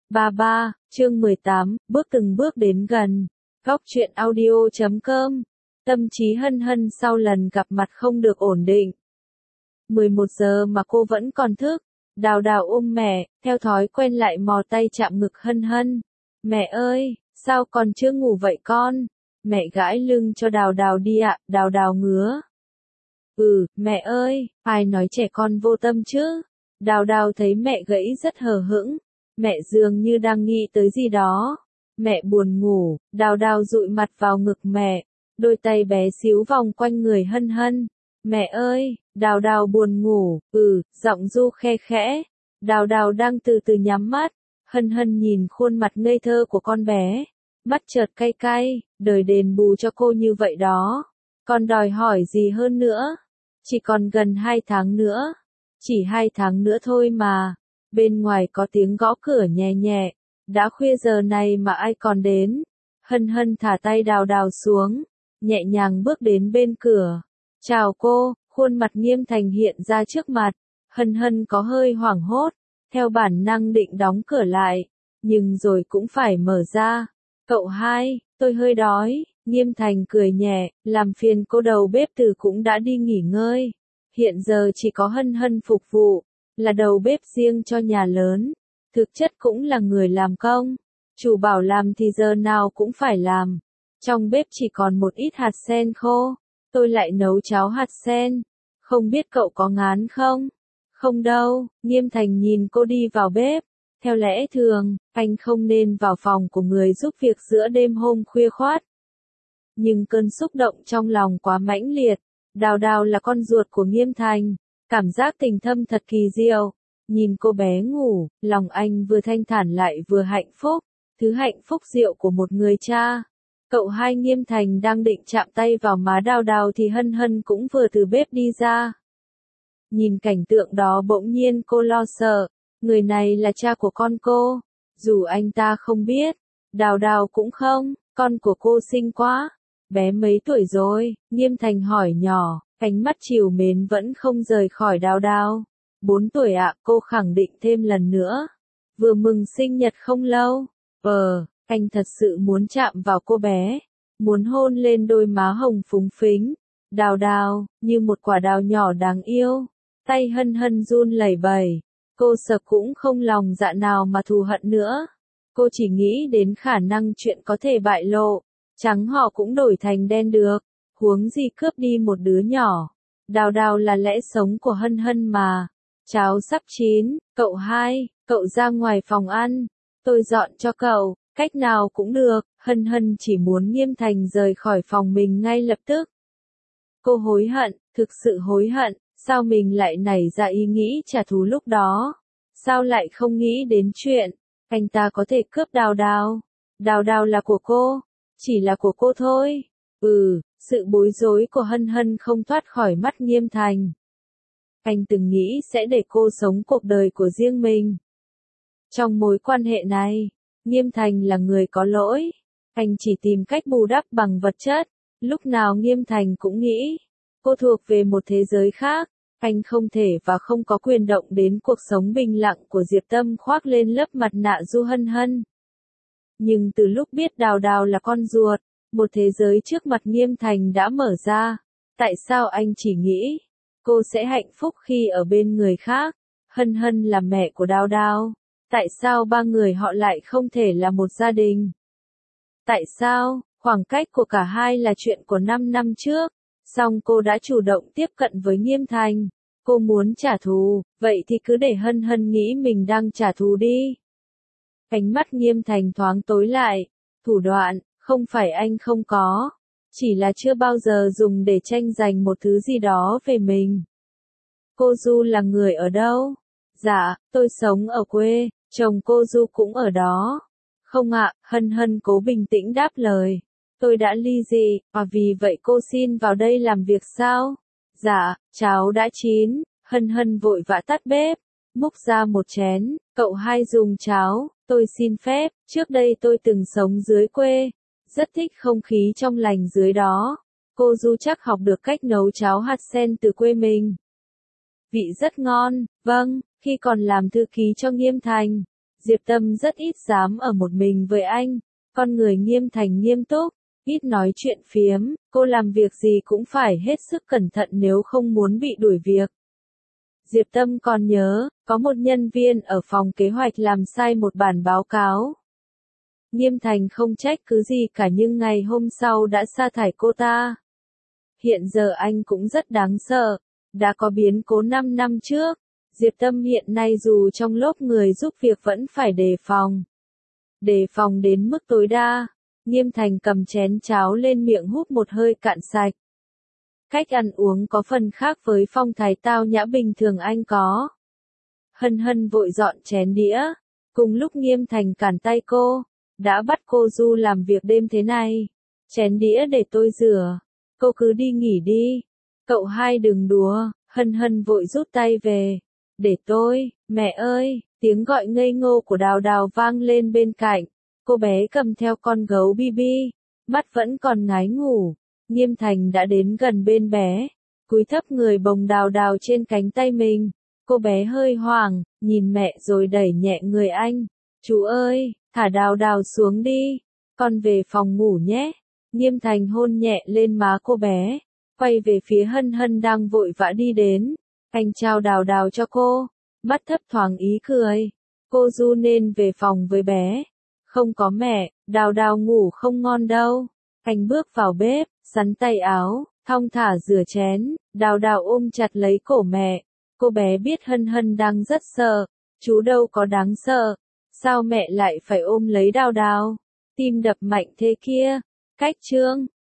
33, chương 18, bước từng bước đến gần. Góc truyện audio.com. Tâm trí Hân Hân sau lần gặp mặt không được ổn định. 11 giờ mà cô vẫn còn thức. Đào Đào ôm mẹ, theo thói quen lại mò tay chạm ngực Hân Hân. Mẹ ơi, sao còn chưa ngủ vậy con? Mẹ gãi lưng cho Đào Đào đi ạ. Đào Đào ngứa. Mẹ ơi, ai nói trẻ con vô tâm chứ? Đào Đào thấy mẹ gãy rất hờ hững. Mẹ dường như đang nghĩ tới gì đó. Mẹ buồn ngủ, Đào Đào dụi mặt vào ngực mẹ. Đôi tay bé xíu vòng quanh người Hân Hân. Mẹ ơi, Đào Đào buồn ngủ, giọng ru khe khẽ. Đào Đào đang từ từ nhắm mắt. Hân Hân nhìn khuôn mặt ngây thơ của con bé. Mắt chợt cay cay, đời đền bù cho cô như vậy đó. Con đòi hỏi gì hơn nữa? Chỉ còn gần 2 tháng nữa. Chỉ 2 tháng nữa thôi mà. Bên ngoài có tiếng gõ cửa nhẹ nhẹ. Đã khuya giờ này mà ai còn đến? Hân Hân thả tay Đào Đào xuống. Nhẹ nhàng bước đến bên cửa. Chào cô, khuôn mặt Nghiêm Thành hiện ra trước mặt. Hân Hân có hơi hoảng hốt. Theo bản năng định đóng cửa lại. Nhưng rồi cũng phải mở ra. Cậu hai, tôi hơi đói. Nghiêm Thành cười nhẹ, làm phiền cô đầu bếp từ cũng đã đi nghỉ ngơi. Hiện giờ chỉ có Hân Hân phục vụ, là đầu bếp riêng cho nhà lớn. Thực chất cũng là người làm công. Chủ bảo làm thì giờ nào cũng phải làm. Trong bếp chỉ còn một ít hạt sen khô. Tôi lại nấu cháo hạt sen. Không biết cậu có ngán không? Không đâu, Nghiêm Thành nhìn cô đi vào bếp. Theo lẽ thường, anh không nên vào phòng của người giúp việc giữa đêm hôm khuya khoắt. Nhưng cơn xúc động trong lòng quá mãnh liệt. Đào Đào là con ruột của Nghiêm Thành. Cảm giác tình thâm thật kỳ diệu. Nhìn cô bé ngủ, lòng anh vừa thanh thản lại vừa hạnh phúc. Thứ hạnh phúc diệu của một người cha. Cậu hai Nghiêm Thành đang định chạm tay vào má Đào Đào thì Hân Hân cũng vừa từ bếp đi ra. Nhìn cảnh tượng đó bỗng nhiên cô lo sợ. Người này là cha của con cô. Dù anh ta không biết. Đào Đào cũng không. Con của cô xinh quá. Bé mấy tuổi rồi? Nghiêm Thành hỏi nhỏ. Ánh mắt trìu mến vẫn không rời khỏi Đào Đào. 4 tuổi ạ, cô khẳng định thêm lần nữa. Vừa mừng sinh nhật không lâu. Anh thật sự muốn chạm vào cô bé. Muốn hôn lên đôi má hồng phúng phính. Đào Đào, như một quả đào nhỏ đáng yêu. Tay Hân Hân run lẩy bẩy. Cô sợ cũng không lòng dạ nào mà thù hận nữa. Cô chỉ nghĩ đến khả năng chuyện có thể bại lộ. Trắng họ cũng đổi thành đen được. Huống gì cướp đi một đứa nhỏ. Đào Đào là lẽ sống của Hân Hân mà. Cháo sắp chín, cậu hai, cậu ra ngoài phòng ăn. Tôi dọn cho cậu, cách nào cũng được. Hân Hân chỉ muốn Nghiêm Thành rời khỏi phòng mình ngay lập tức. Cô hối hận, thực sự hối hận. Sao mình lại nảy ra ý nghĩ trả thù lúc đó? Sao lại không nghĩ đến chuyện anh ta có thể cướp Đào Đào? Đào Đào là của cô, chỉ là của cô thôi. Sự bối rối của Hân Hân không thoát khỏi mắt Nghiêm Thành. Anh từng nghĩ sẽ để cô sống cuộc đời của riêng mình. Trong mối quan hệ này, Nghiêm Thành là người có lỗi. Anh chỉ tìm cách bù đắp bằng vật chất. Lúc nào Nghiêm Thành cũng nghĩ cô thuộc về một thế giới khác. Anh không thể và không có quyền động đến cuộc sống bình lặng của Diệp Tâm khoác lên lớp mặt nạ du Hân Hân. Nhưng từ lúc biết Đào Đào là con ruột, một thế giới trước mặt Nghiêm Thành đã mở ra. Tại sao anh chỉ nghĩ cô sẽ hạnh phúc khi ở bên người khác? Hân Hân là mẹ của Đào Đào. Tại sao ba người họ lại không thể là một gia đình? Tại sao, khoảng cách của cả hai là chuyện của 5 năm trước? Song cô đã chủ động tiếp cận với Nghiêm Thành. Cô muốn trả thù, vậy thì cứ để Hân Hân nghĩ mình đang trả thù đi. Ánh mắt Nghiêm Thành thoáng tối lại. Thủ đoạn, không phải anh không có. Chỉ là chưa bao giờ dùng để tranh giành một thứ gì đó về mình. Cô Du là người ở đâu? Dạ, tôi sống ở quê, chồng cô Du cũng ở đó. Không ạ, Hân Hân cố bình tĩnh đáp lời. Tôi đã ly dị, và vì vậy cô xin vào đây làm việc sao? Dạ, cháo đã chín. Hân Hân vội vã tắt bếp, múc ra một chén. Cậu hai dùng cháo, tôi xin phép, trước đây tôi từng sống dưới quê. Rất thích không khí trong lành dưới đó. Cô Du chắc học được cách nấu cháo hạt sen từ quê mình. Vị rất ngon, vâng, khi còn làm thư ký cho Nghiêm Thành. Diệp Tâm rất ít dám ở một mình với anh, con người nghiêm thành nghiêm túc, ít nói chuyện phiếm, cô làm việc gì cũng phải hết sức cẩn thận nếu không muốn bị đuổi việc. Diệp Tâm còn nhớ, có một nhân viên ở phòng kế hoạch làm sai một bản báo cáo. Nghiêm Thành không trách cứ gì cả nhưng ngày hôm sau đã sa thải cô ta. Hiện giờ anh cũng rất đáng sợ, đã có biến cố 5 năm trước. Diệp Tâm hiện nay dù trong lớp người giúp việc vẫn phải đề phòng. Đề phòng đến mức tối đa. Nghiêm Thành cầm chén cháo lên miệng hút một hơi cạn sạch. Cách ăn uống có phần khác với phong thái tao nhã bình thường anh có. Hân Hân vội dọn chén đĩa. Cùng lúc Nghiêm Thành cản tay cô. Đã bắt cô Du làm việc đêm thế này. Chén đĩa để tôi rửa. Cô cứ đi nghỉ đi. Cậu hai đừng đùa. Hân Hân vội rút tay về. Để tôi, mẹ ơi, tiếng gọi ngây ngô của Đào Đào vang lên bên cạnh. Cô bé cầm theo con gấu Bibi, mắt vẫn còn ngái ngủ. Nghiêm Thành đã đến gần bên bé, cúi thấp người bồng Đào Đào trên cánh tay mình. Cô bé hơi hoảng, nhìn mẹ rồi đẩy nhẹ người anh. Chú ơi, thả Đào Đào xuống đi, con về phòng ngủ nhé. Nghiêm Thành hôn nhẹ lên má cô bé, quay về phía Hân Hân đang vội vã đi đến. Anh trao Đào Đào cho cô, mắt thấp thoáng ý cười. Cô Du nên về phòng với bé. Không có mẹ, Đào Đào ngủ không ngon đâu. Anh bước vào bếp, sắn tay áo, thong thả rửa chén. Đào Đào ôm chặt lấy cổ mẹ. Cô bé biết Hân Hân đang rất sợ. Chú đâu có đáng sợ. Sao mẹ lại phải ôm lấy Đào Đào? Tim đập mạnh thế kia. Cách chương